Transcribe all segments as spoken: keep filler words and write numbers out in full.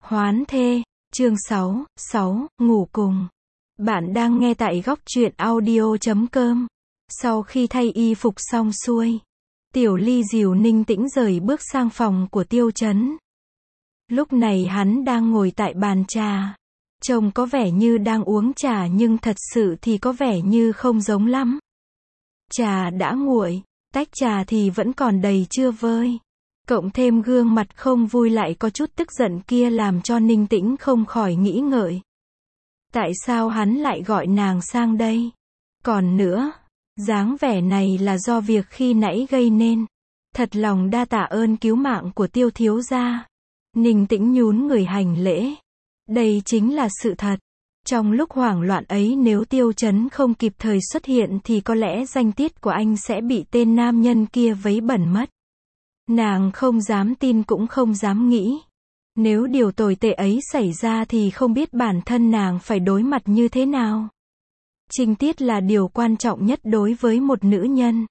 Hoán thê, chương sáu, sáu, ngủ cùng. Bạn đang nghe tại góc truyện audio chấm com. Sau khi thay y phục xong xuôi, Tiểu Ly dìu Ninh Tĩnh rời bước sang phòng của Tiêu Chấn. Lúc này hắn đang ngồi tại bàn trà. Trông có vẻ như đang uống trà nhưng thật sự thì có vẻ như không giống lắm. Trà đã nguội, tách trà thì vẫn còn đầy chưa vơi. Cộng thêm gương mặt không vui lại có chút tức giận kia làm cho Ninh Tĩnh không khỏi nghĩ ngợi. Tại sao hắn lại gọi nàng sang đây? Còn nữa, dáng vẻ này là do việc khi nãy gây nên. Thật lòng đa tạ ơn cứu mạng của Tiêu thiếu gia. Ninh Tĩnh nhún người hành lễ. Đây chính là sự thật. Trong lúc hoảng loạn ấy nếu Tiêu Chấn không kịp thời xuất hiện thì có lẽ danh tiết của anh sẽ bị tên nam nhân kia vấy bẩn mất. Nàng không dám tin cũng không dám nghĩ. Nếu điều tồi tệ ấy xảy ra thì không biết bản thân nàng phải đối mặt như thế nào. Trinh tiết là điều quan trọng nhất đối với một nữ nhân.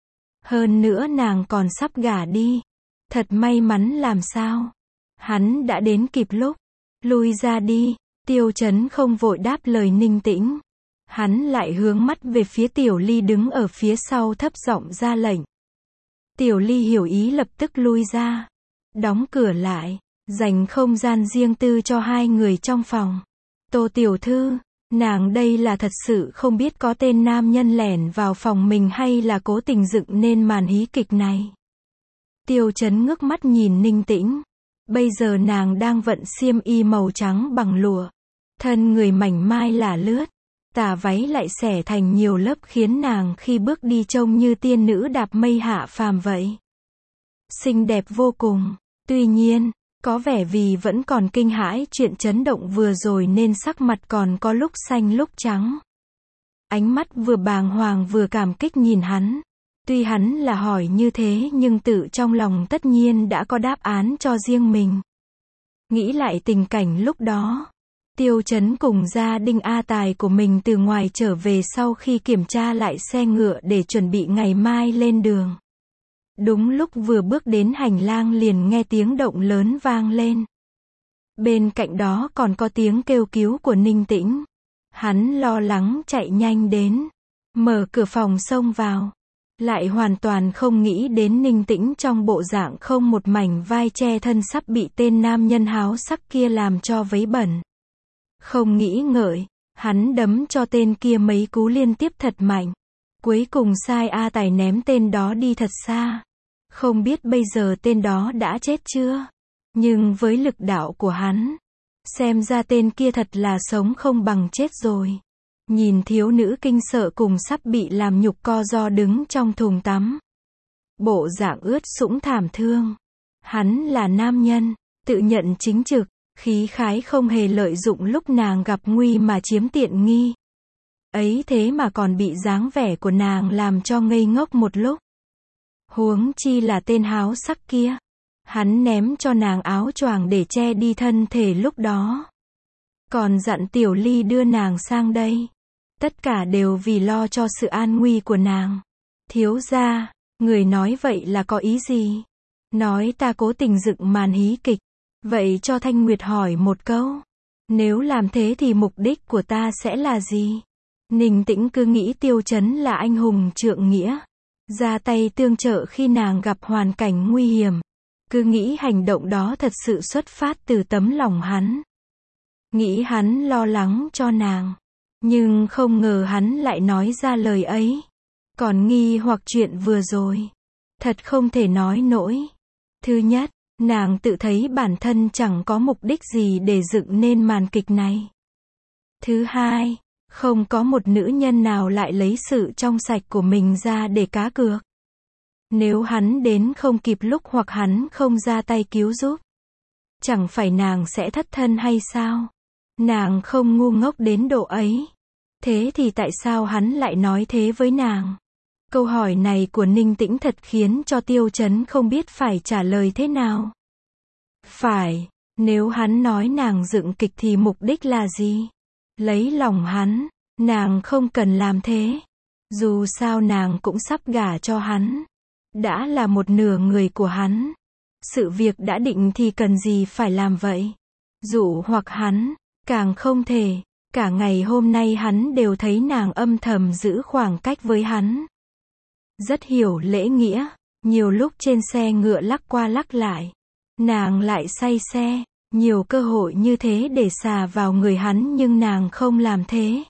Hơn nữa nàng còn sắp gả đi. Thật may mắn làm sao. Hắn đã đến kịp lúc. Lui ra đi. Tiêu Chấn không vội đáp lời Ninh Tĩnh. Hắn lại hướng mắt về phía Tiểu Ly đứng ở phía sau thấp giọng ra lệnh. Tiểu Ly hiểu ý lập tức lui ra. Đóng cửa lại. Dành không gian riêng tư cho hai người trong phòng. Tô tiểu thư, nàng đây là thật sự không biết có tên nam nhân lẻn vào phòng mình hay là cố tình dựng nên màn hí kịch này. Tiêu Chấn ngước mắt nhìn Ninh Tĩnh. Bây giờ nàng đang vận xiêm y màu trắng bằng lụa. Thân người mảnh mai lả lướt. Tà váy lại xẻ thành nhiều lớp khiến nàng khi bước đi trông như tiên nữ đạp mây hạ phàm vậy. Xinh đẹp vô cùng. Tuy nhiên, có vẻ vì vẫn còn kinh hãi chuyện chấn động vừa rồi nên sắc mặt còn có lúc xanh lúc trắng. Ánh mắt vừa bàng hoàng vừa cảm kích nhìn hắn. Tuy hắn là hỏi như thế nhưng tự trong lòng tất nhiên đã có đáp án cho riêng mình. Nghĩ lại tình cảnh lúc đó. Tiêu Chấn cùng gia đình A Tài của mình từ ngoài trở về sau khi kiểm tra lại xe ngựa để chuẩn bị ngày mai lên đường. Đúng lúc vừa bước đến hành lang liền nghe tiếng động lớn vang lên. Bên cạnh đó còn có tiếng kêu cứu của Ninh Tĩnh. Hắn lo lắng chạy nhanh đến. Mở cửa phòng xông vào. Lại hoàn toàn không nghĩ đến Ninh Tĩnh trong bộ dạng không một mảnh vai che thân sắp bị tên nam nhân háo sắc kia làm cho vấy bẩn. Không nghĩ ngợi, hắn đấm cho tên kia mấy cú liên tiếp thật mạnh. Cuối cùng sai A Tài ném tên đó đi thật xa. Không biết bây giờ tên đó đã chết chưa? Nhưng với lực đạo của hắn, xem ra tên kia thật là sống không bằng chết rồi. Nhìn thiếu nữ kinh sợ cùng sắp bị làm nhục co ro đứng trong thùng tắm. Bộ dạng ướt sũng thảm thương. Hắn là nam nhân, tự nhận chính trực. Khí khái không hề lợi dụng lúc nàng gặp nguy mà chiếm tiện nghi. Ấy thế mà còn bị dáng vẻ của nàng làm cho ngây ngốc một lúc. Huống chi là tên háo sắc kia. Hắn ném cho nàng áo choàng để che đi thân thể lúc đó. Còn dặn Tiểu Ly đưa nàng sang đây. Tất cả đều vì lo cho sự an nguy của nàng. Thiếu gia, người nói vậy là có ý gì? Nói ta cố tình dựng màn hí kịch. Vậy cho Thanh Nguyệt hỏi một câu. Nếu làm thế thì mục đích của ta sẽ là gì? Ninh Tĩnh cứ nghĩ Tiêu Chấn là anh hùng trượng nghĩa. Ra tay tương trợ khi nàng gặp hoàn cảnh nguy hiểm. Cứ nghĩ hành động đó thật sự xuất phát từ tấm lòng hắn. Nghĩ hắn lo lắng cho nàng. Nhưng không ngờ hắn lại nói ra lời ấy. Còn nghi hoặc chuyện vừa rồi. Thật không thể nói nổi. Thứ nhất, nàng tự thấy bản thân chẳng có mục đích gì để dựng nên màn kịch này. Thứ hai, không có một nữ nhân nào lại lấy sự trong sạch của mình ra để cá cược. Nếu hắn đến không kịp lúc hoặc hắn không ra tay cứu giúp, chẳng phải nàng sẽ thất thân hay sao? Nàng không ngu ngốc đến độ ấy. Thế thì tại sao hắn lại nói thế với nàng? Câu hỏi này của Ninh Tĩnh thật khiến cho Tiêu Chấn không biết phải trả lời thế nào. Phải, nếu hắn nói nàng dựng kịch thì mục đích là gì? Lấy lòng hắn, nàng không cần làm thế. Dù sao nàng cũng sắp gả cho hắn. Đã là một nửa người của hắn. Sự việc đã định thì cần gì phải làm vậy? dụ hoặc hắn, càng không thể. Cả ngày hôm nay hắn đều thấy nàng âm thầm giữ khoảng cách với hắn. Rất hiểu lễ nghĩa, nhiều lúc trên xe ngựa lắc qua lắc lại, nàng lại say xe, nhiều cơ hội như thế để xà vào người hắn nhưng nàng không làm thế.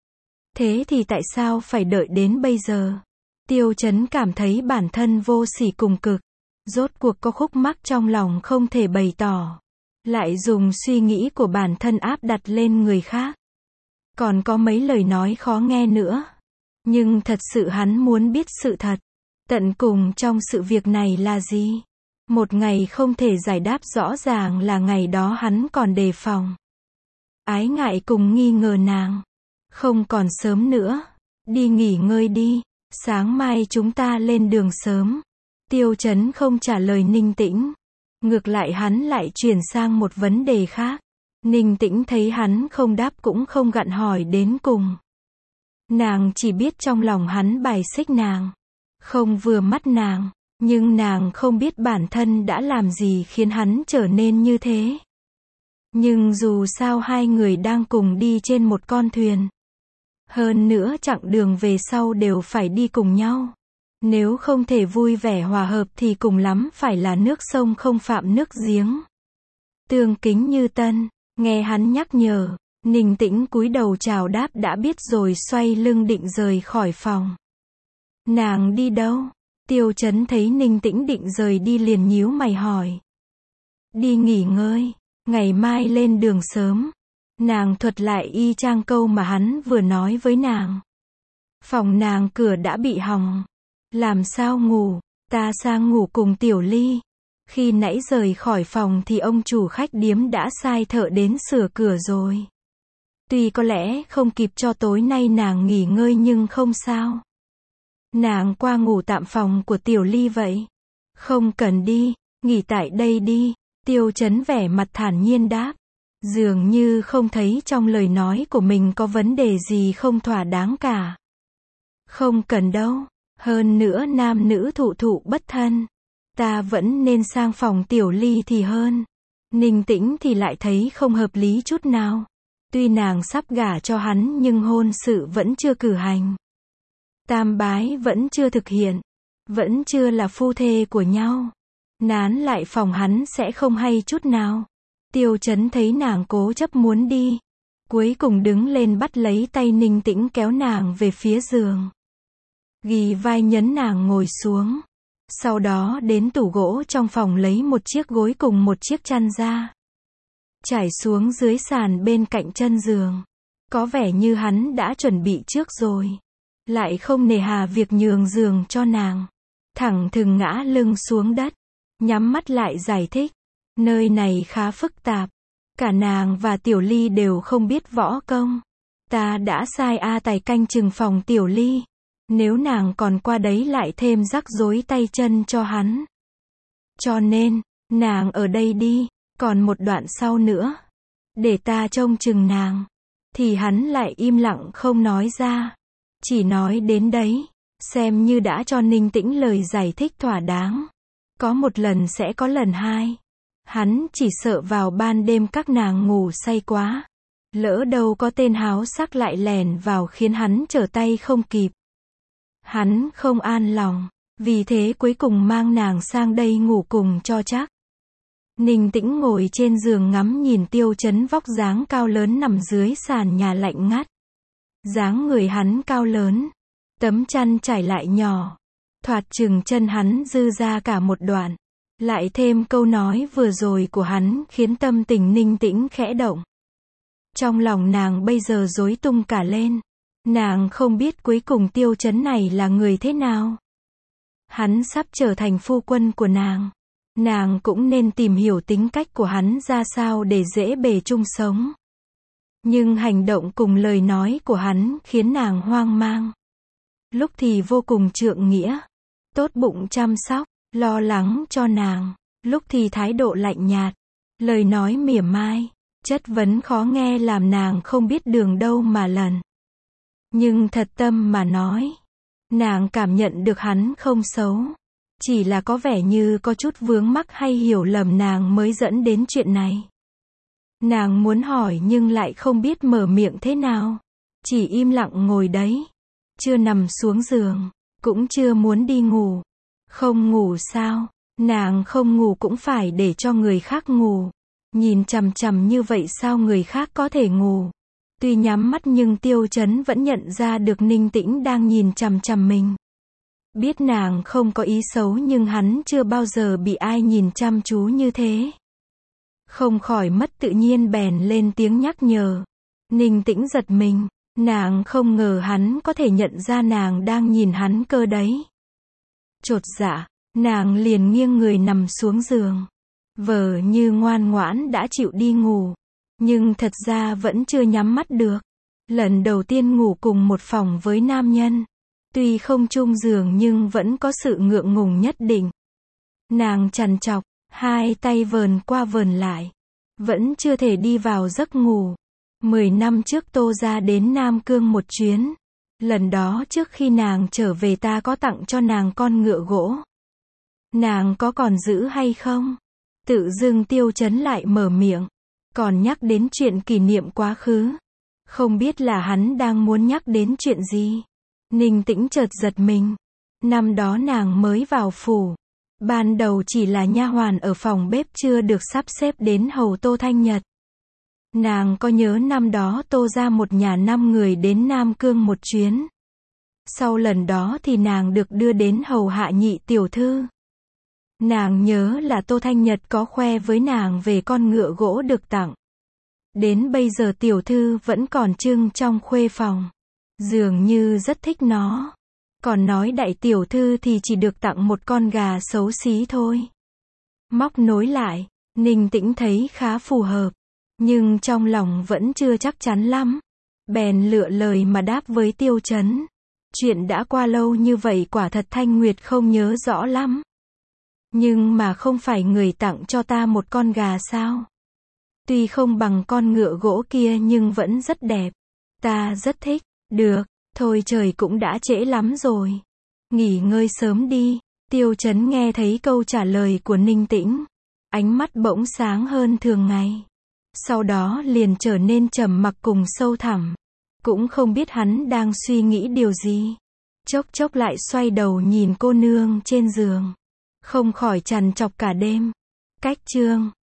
Thế thì tại sao phải đợi đến bây giờ? Tiêu Chấn cảm thấy bản thân vô sỉ cùng cực, rốt cuộc có khúc mắc trong lòng không thể bày tỏ, lại dùng suy nghĩ của bản thân áp đặt lên người khác. Còn có mấy lời nói khó nghe nữa. Nhưng thật sự hắn muốn biết sự thật. Tận cùng trong sự việc này là gì? Một ngày không thể giải đáp rõ ràng là ngày đó hắn còn đề phòng. Ái ngại cùng nghi ngờ nàng. Không còn sớm nữa. Đi nghỉ ngơi đi. Sáng mai chúng ta lên đường sớm. Tiêu Chấn không trả lời Ninh Tĩnh. Ngược lại hắn lại chuyển sang một vấn đề khác. Ninh Tĩnh thấy hắn không đáp cũng không gặn hỏi đến cùng. Nàng chỉ biết trong lòng hắn bài xích nàng. Không vừa mắt nàng. Nhưng nàng không biết bản thân đã làm gì khiến hắn trở nên như thế. Nhưng dù sao hai người đang cùng đi trên một con thuyền. Hơn nữa chặng đường về sau đều phải đi cùng nhau. Nếu không thể vui vẻ hòa hợp thì cùng lắm phải là nước sông không phạm nước giếng. Tương kính như tân. Nghe hắn nhắc nhở, Ninh Tĩnh cúi đầu chào đáp đã biết rồi xoay lưng định rời khỏi phòng. Nàng đi đâu? Tiêu Chấn thấy Ninh Tĩnh định rời đi liền nhíu mày hỏi. Đi nghỉ ngơi, ngày mai lên đường sớm. Nàng thuật lại y chang câu mà hắn vừa nói với nàng. Phòng nàng cửa đã bị hỏng. Làm sao ngủ, ta sang ngủ cùng Tiểu Ly. Khi nãy rời khỏi phòng thì ông chủ khách điếm đã sai thợ đến sửa cửa rồi. Tuy có lẽ không kịp cho tối nay nàng nghỉ ngơi nhưng không sao. Nàng qua ngủ tạm phòng của Tiểu Ly vậy. Không cần đi, nghỉ tại đây đi. Tiêu Chấn vẻ mặt thản nhiên đáp. Dường như không thấy trong lời nói của mình có vấn đề gì không thỏa đáng cả. Không cần đâu, hơn nữa nam nữ thụ thụ bất thân. Ta vẫn nên sang phòng Tiểu Ly thì hơn. Ninh Tĩnh thì lại thấy không hợp lý chút nào. Tuy nàng sắp gả cho hắn nhưng hôn sự vẫn chưa cử hành. Tam bái vẫn chưa thực hiện. Vẫn chưa là phu thê của nhau. Nán lại phòng hắn sẽ không hay chút nào. Tiêu Chấn thấy nàng cố chấp muốn đi. Cuối cùng đứng lên bắt lấy tay Ninh Tĩnh kéo nàng về phía giường. Ghi vai nhấn nàng ngồi xuống. Sau đó đến tủ gỗ trong phòng lấy một chiếc gối cùng một chiếc chăn ra. Trải xuống dưới sàn bên cạnh chân giường. Có vẻ như hắn đã chuẩn bị trước rồi. Lại không nề hà việc nhường giường cho nàng. Thẳng thừng ngã lưng xuống đất. Nhắm mắt lại giải thích. Nơi này khá phức tạp. Cả nàng và Tiểu Ly đều không biết võ công. Ta đã sai A Tài canh chừng phòng Tiểu Ly. Nếu nàng còn qua đấy lại thêm rắc rối tay chân cho hắn. Cho nên, nàng ở đây đi, còn một đoạn sau nữa. Để ta trông chừng nàng. Thì hắn lại im lặng không nói ra. Chỉ nói đến đấy, xem như đã cho Ninh Tĩnh lời giải thích thỏa đáng. Có một lần sẽ có lần hai. Hắn chỉ sợ vào ban đêm các nàng ngủ say quá. Lỡ đâu có tên háo sắc lại lèn vào khiến hắn trở tay không kịp. Hắn không an lòng, vì thế cuối cùng mang nàng sang đây ngủ cùng cho chắc. Ninh Tĩnh ngồi trên giường ngắm nhìn Tiêu Chấn vóc dáng cao lớn nằm dưới sàn nhà lạnh ngắt. Dáng người hắn cao lớn, tấm chăn trải lại nhỏ, thoạt chừng chân hắn dư ra cả một đoạn. Lại thêm câu nói vừa rồi của hắn khiến tâm tình Ninh Tĩnh khẽ động. Trong lòng nàng bây giờ rối tung cả lên. Nàng không biết cuối cùng Tiêu Chấn này là người thế nào. Hắn sắp trở thành phu quân của nàng. Nàng cũng nên tìm hiểu tính cách của hắn ra sao để dễ bề chung sống. Nhưng hành động cùng lời nói của hắn khiến nàng hoang mang. Lúc thì vô cùng trượng nghĩa, tốt bụng chăm sóc, lo lắng cho nàng. Lúc thì thái độ lạnh nhạt, lời nói mỉa mai, chất vấn khó nghe làm nàng không biết đường đâu mà lần. Nhưng thật tâm mà nói, nàng cảm nhận được hắn không xấu. Chỉ là có vẻ như có chút vướng mắc hay hiểu lầm nàng mới dẫn đến chuyện này. Nàng muốn hỏi nhưng lại không biết mở miệng thế nào. Chỉ im lặng ngồi đấy. Chưa nằm xuống giường. Cũng chưa muốn đi ngủ. Không ngủ sao? Nàng không ngủ cũng phải để cho người khác ngủ. Nhìn chằm chằm như vậy sao người khác có thể ngủ? Tuy nhắm mắt nhưng Tiêu Chấn vẫn nhận ra được Ninh Tĩnh đang nhìn chằm chằm mình. Biết nàng không có ý xấu nhưng hắn chưa bao giờ bị ai nhìn chăm chú như thế. Không khỏi mất tự nhiên bèn lên tiếng nhắc nhở. Ninh Tĩnh giật mình. Nàng không ngờ hắn có thể nhận ra nàng đang nhìn hắn cơ đấy. Chột dạ, nàng liền nghiêng người nằm xuống giường. Vờ như ngoan ngoãn đã chịu đi ngủ. Nhưng thật ra vẫn chưa nhắm mắt được. Lần đầu tiên ngủ cùng một phòng với nam nhân. Tuy không chung giường nhưng vẫn có sự ngượng ngùng nhất định. Nàng trằn trọc, hai tay vờn qua vờn lại. Vẫn chưa thể đi vào giấc ngủ. Mười năm trước Tô ra đến Nam Cương một chuyến. Lần đó trước khi nàng trở về ta có tặng cho nàng con ngựa gỗ. Nàng có còn giữ hay không? Tự dưng Tiêu Chấn lại mở miệng. Còn nhắc đến chuyện kỷ niệm quá khứ. Không biết là hắn đang muốn nhắc đến chuyện gì. Ninh Tĩnh chợt giật mình. Năm đó nàng mới vào phủ. Ban đầu chỉ là nha hoàn ở phòng bếp chưa được sắp xếp đến hầu Tô Thanh Nhật. Nàng có nhớ năm đó Tô ra một nhà năm người đến Nam Cương một chuyến. Sau lần đó thì nàng được đưa đến hầu hạ nhị tiểu thư. Nàng nhớ là Tô Thanh Nhật có khoe với nàng về con ngựa gỗ được tặng. Đến bây giờ tiểu thư vẫn còn trưng trong khuê phòng. Dường như rất thích nó. Còn nói đại tiểu thư thì chỉ được tặng một con gà xấu xí thôi. Móc nối lại, Ninh Tĩnh thấy khá phù hợp. Nhưng trong lòng vẫn chưa chắc chắn lắm. Bèn lựa lời mà đáp với Tiêu Chấn. Chuyện đã qua lâu như vậy quả thật Thanh Nguyệt không nhớ rõ lắm. Nhưng mà không phải người tặng cho ta một con gà sao? Tuy không bằng con ngựa gỗ kia nhưng vẫn rất đẹp. Ta rất thích. Được, thôi trời cũng đã trễ lắm rồi. Nghỉ ngơi sớm đi. Tiêu Chấn nghe thấy câu trả lời của Ninh Tĩnh. Ánh mắt bỗng sáng hơn thường ngày. Sau đó liền trở nên trầm mặc cùng sâu thẳm. Cũng không biết hắn đang suy nghĩ điều gì. Chốc chốc lại xoay đầu nhìn cô nương trên giường. Không khỏi trằn trọc cả đêm. Cách chương